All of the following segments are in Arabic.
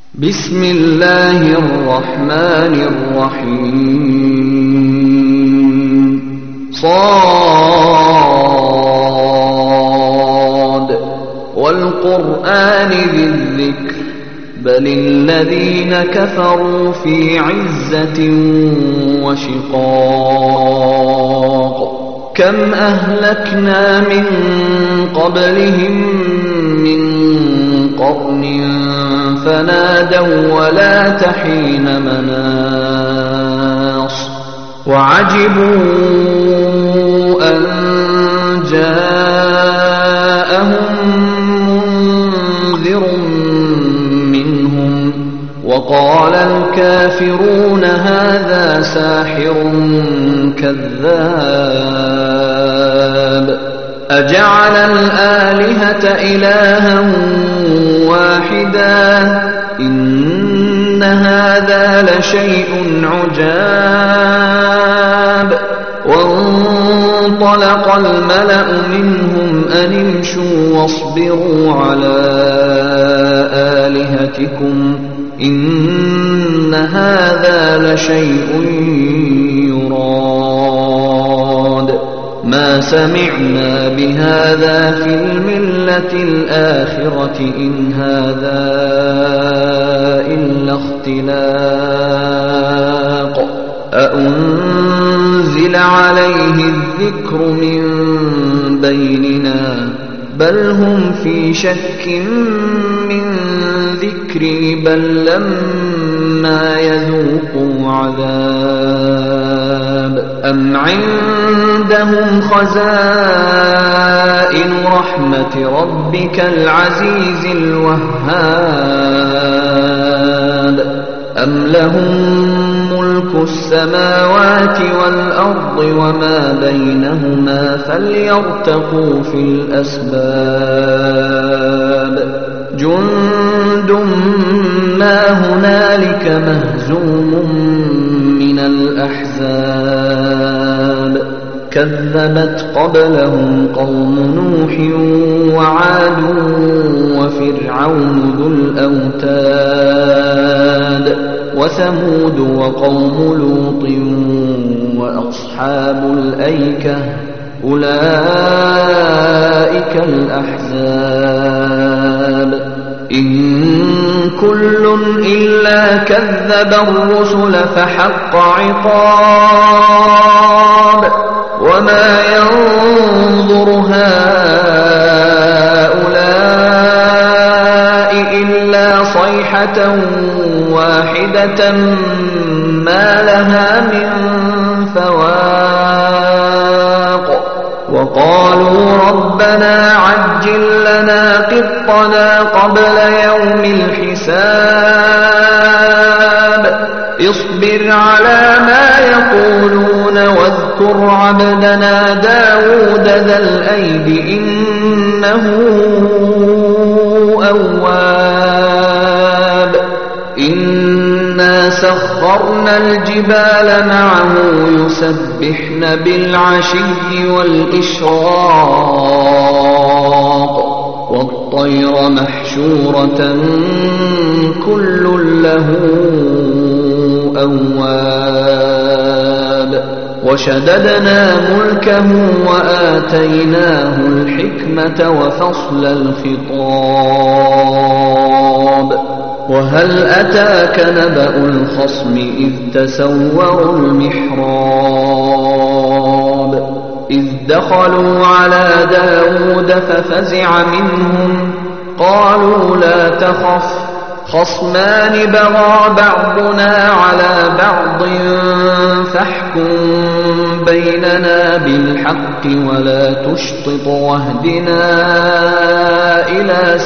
بسم الله الرحمن الرحيم صاد والقرآن ذي الذكر بل الذين كفروا في عزة وشقاق كم أهلكنا من قبلهم من قرن فنادوا ولا تحين مناص وعجبوا أن جاءهم منذر منهم وقال الكافرون هذا ساحر كذاب أجعل الآلهة إلها واحدا إن هذا لشيء عجاب وانطلق الملأ منهم أن امشوا واصبروا على آلهتكم إن هذا لشيء يراد ما سمعنا بهذا في الملة الآخرة إن هذا إلا اختلاق أأنزل عليه الذكر من بيننا بل هم في شك من ذكري بل لما يذوقوا عذاب أم عندهم خزائن رحمة ربك العزيز الوهاب أم لهم ملك السماوات والأرض وما بينهما فليرتقوا في الأسباب جند ما هنالك مهزوم من الأحزاب كذبت قبلهم قوم نوح وعاد وفرعون ذو الأوتاد وثمود وقوم لوط وأصحاب الأيكة أولئك الأحزاب إن كل إلا كذب الرسل فحق عقاب وما ينظر هؤلاء إلا صيحة واحدة ما لها من فواق وقالوا ربنا عجل لنا قطنا قبل يوم الحساب اصبر على ما يقولون واذكر عبدنا داود ذا الأيد إنه أواب إنا سخرنا الجبال معه يسبحن بالعشي والإشراق والطير محشورة كل له أواب وشددنا ملكه وآتيناه الحكمة وفصل الخطاب وهل أتاك نبأ الخصم إذ تسوروا المحراب إذ دخلوا على داود ففزع منهم قالوا لا تخف خصمان بغى بعضنا على بعض فاحكم بيننا بالحق ولا تشطط واهدنا إلى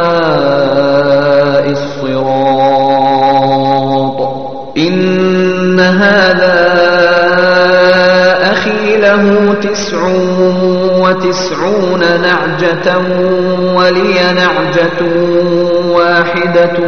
سواء الصراط إن هذا أخي له 99 نعجة ولي نعجة واحدة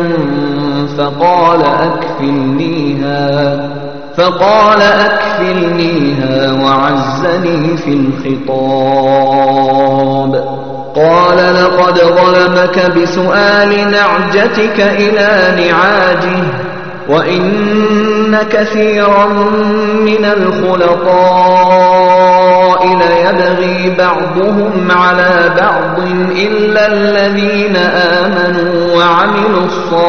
فقال أكفلنيها وعزني في الخطاب قال لقد ظلمك بسؤال نعجتك إلى نعاجه وإن كثيرا من الخلطاء ليبغي بعضهم على بعض إلا الذين آمنوا وعملوا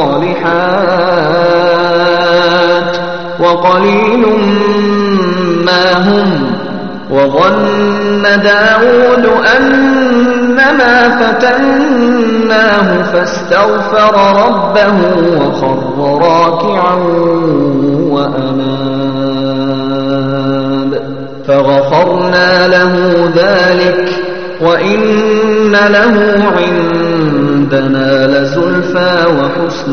الصالحات وقليل ما هم. وظن داود أنما فتناه فاستغفر ربه وخر راكعا وأناب فغفرنا له ذلك وإن له عندنا لزلفى وحسن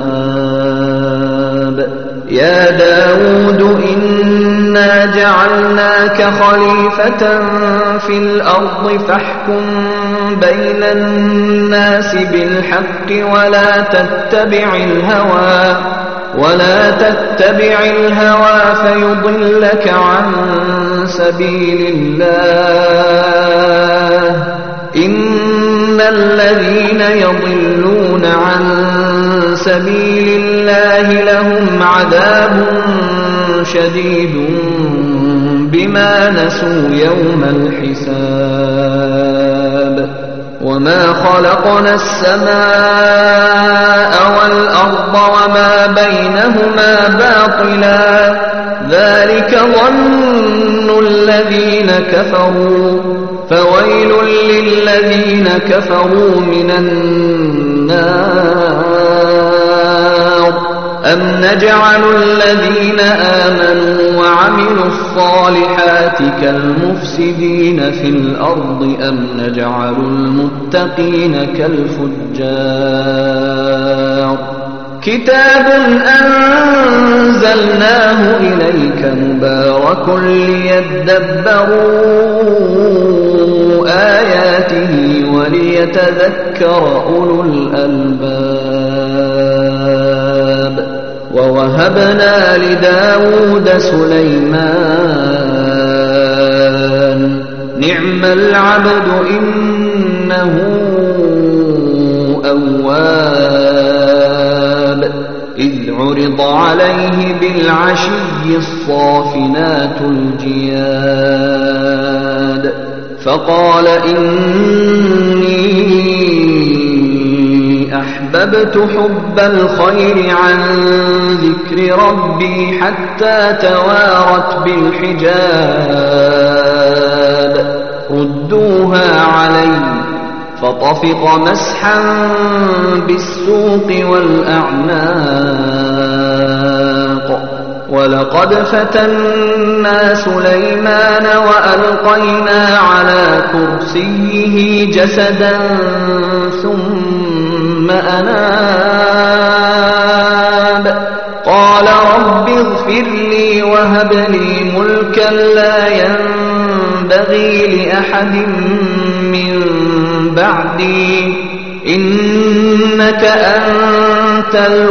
مآب. يا داود إنا جعلناك خليفة في الأرض فاحكم بين الناس بالحق ولا تتبع الهوى فيضلك عن سبيل الله. إن الذين يضلون عن سبيل الله لهم عذاب شديد بما نسوا يوم الحساب. وما خلقنا السماء والأرض وما بينهما باطلا ذلك ظن الذين كفروا فويل للذين كفروا من النار. أم نجعل الذين آمنوا وعملوا الصالحات كالمفسدين في الأرض أم نجعل المتقين كالفجار. كتاب أنزلناه إليك مبارك ليدبروا آياته وليتذكر أولو الألباب. ووهبنا لداود سليمان نعم العبد إنه أواب. إذ عرض عليه بالعشي الصافنات الجياد فقال إني أحببت حب الخير عن ذكر ربي حتى توارت بالحجاب. ردوها علي فطفق مسحا بالسوق والأعناق. ولقد فتنا سليمان وألقينا على كرسيه جسدا ثم أناب. قال رب اغفر لي وهب لي ملكا لا ينبغي لأحد من بعدي إنك أنت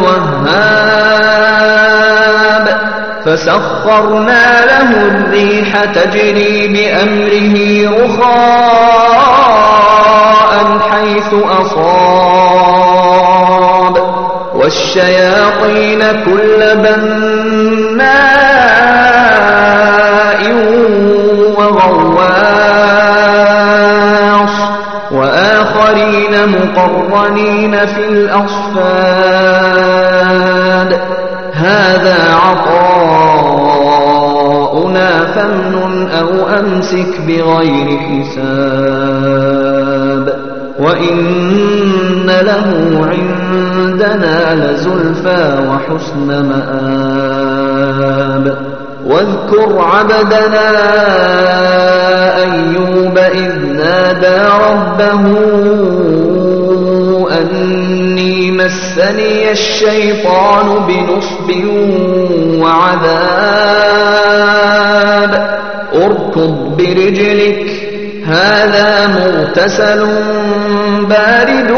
الوهاب. فسخرنا له الريح تجري بأمره رخاء حيث أصاب والشياطين كل بناء وغواص وآخرين مقرنين في الأصفاد. هذا عطاؤنا فامنن أو أمسك بغير حساب. وإن له عندنا لزلفى وحسن مآب. واذكر عبدنا أيوب إذ نادى ربه أني مسني الشيطان بنصب وعذاب. اركض برجلك هذا مغتسل بارد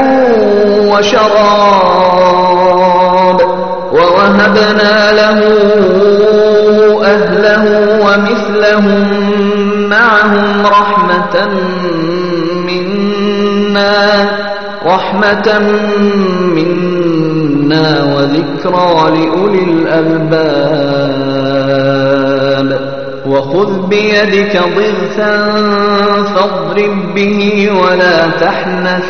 وشراب. ووهبنا له أهله ومثلهم معهم رحمة منا رحمة منا وذكرى لأولي الألباب وخذ بيدك ضغثا فاضرب به ولا تحنث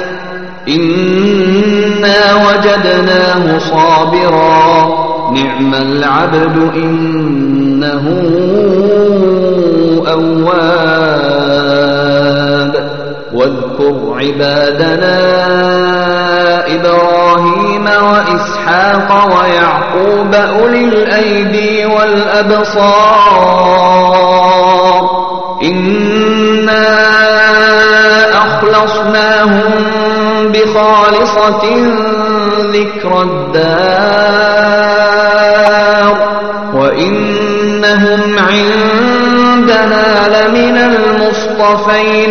إنا وجدناه صابرا نعم العبد إنه أواب واذكر عبادنا إبراهيم وإسحاق ويعقوب أولي الأيدي والأبصار إنا أخلصناهم بخالصة ذكر الدار وإنهم عندنا لمن المصطفين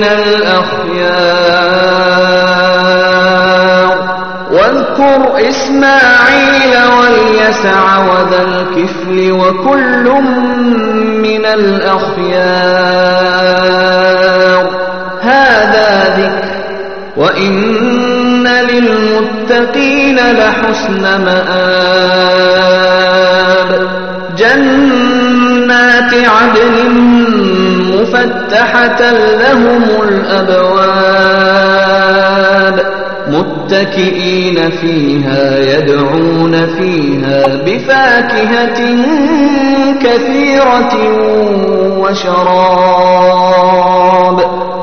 الأخيار واذكر إسماعيل واليسع وذا الكفل وكل من الأخيار هذا ذكر وإن للمتقين لحسن مآب جنات عدن مفتحة لهم الأبواب متكئين فيها يدعون فيها بفاكهة كثيرة وشراب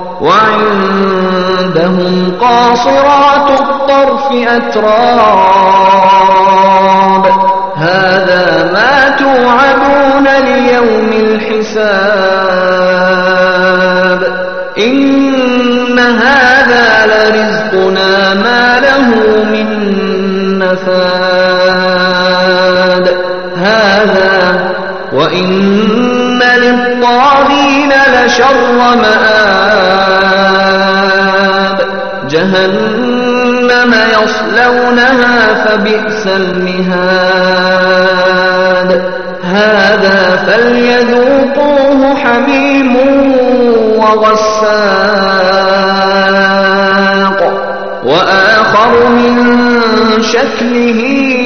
وعندهم قاصرات الطرف أتراب هذا ما توعدون ليوم الحساب إن هذا لرزقنا ما له من نفاد هذا وإن للطاغين لشر مآب جهنم يصلونها فبئس المهاد هذا فليذوقوه حميم وغساق وآخر من شكله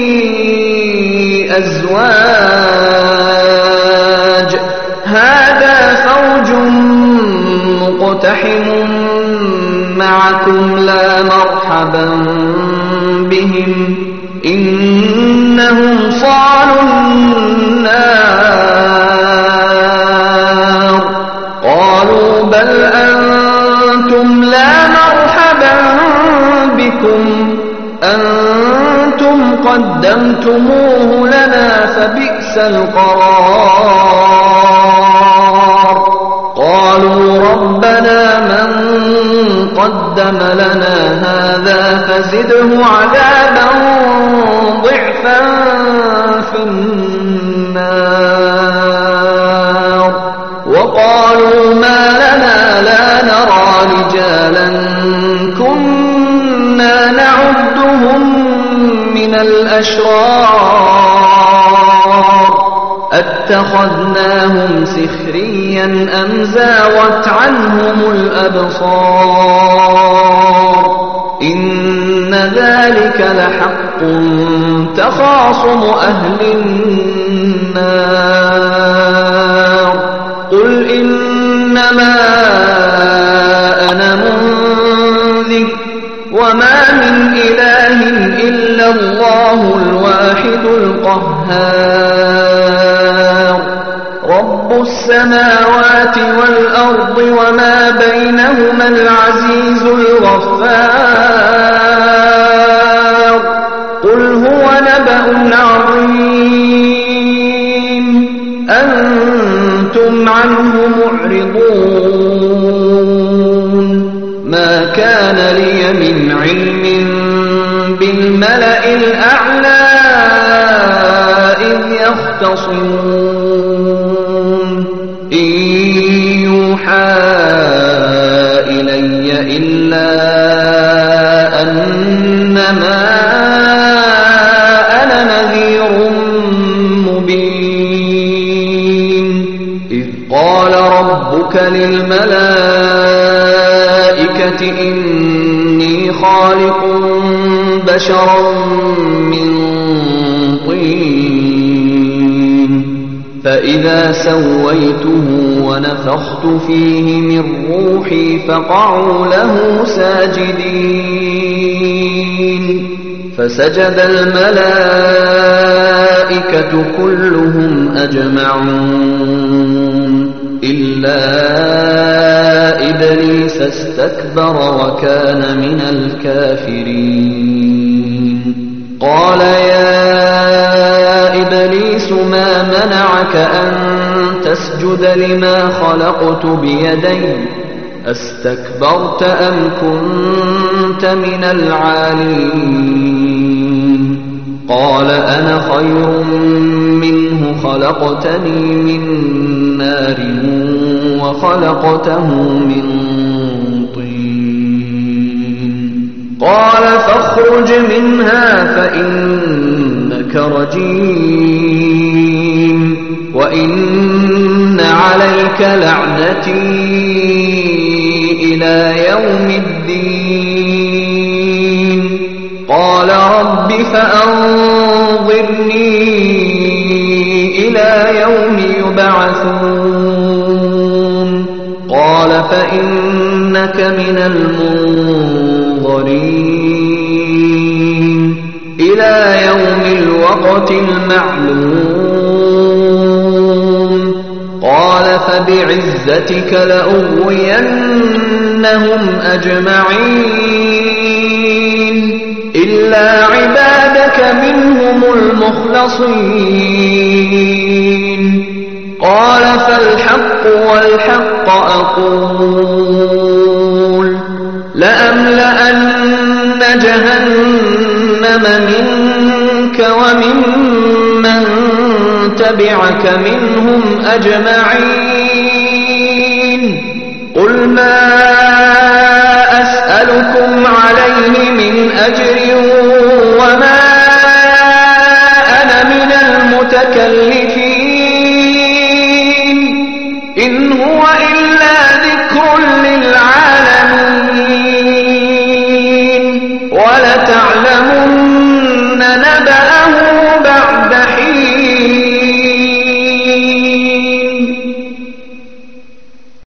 أزواج هذا فوج مقتحم معكم لا مرحبا بهم إنهم صالوا النار قالوا بل أنتم لا مرحبا بكم أنتم قدمتموه لنا فبئس القرار قالوا ربنا من قدم لنا هذا فزده عذابا ضعفا في النار وقالوا ما لنا لا نرى رجالا كنا نعدهم من الأشرار أتخذناهم سخريا أم زاغت عنهم الأبصار إن ذلك لحق تخاصم أهل النار قل إنما أنا منذر وما من إله إلا الله الواحد القهار رب السماوات والأرض وما بينهما العزيز الغفار قل هو نبأ عظيم أنتم عنه معرضون ما كان لي من علم بالملأ الأعلى إذ يختصمون إن يوحى إلي إلا أنما أنا نذير مبين إذ قال ربك للملائكة إني خالق بشرا من طين فإذا سويته ونفخت فيه من روحي فقعوا له ساجدين فسجد الملائكة كلهم أجمعون إلا إبليس استكبر وكان من الكافرين قال يا إبليس ما منعك أن تسجد لما خلقت بيدي أستكبرت أم كنت من العالين قال أنا خير منه خلقتني من نار وخلقته من طين قال فاخرج منها فإنك رجيم وإن عليك لعنتي إلى يوم الدين قال رب فأنظرني إلى يوم يبعثون قال فإنك من المنظرين إلى يوم الوقت المعلوم قال فبعزتك لأغوينهم أجمعين إلا عبادك منهم المخلصين قال فالحق والحق أقول لأملأن جهنم منك وممن تبعك منهم أجمعين قل ما أسألكم عليه من أجر وما أنا من المتكلفين إن هو إلا ذكر للعالمين ولتعلمن نبأه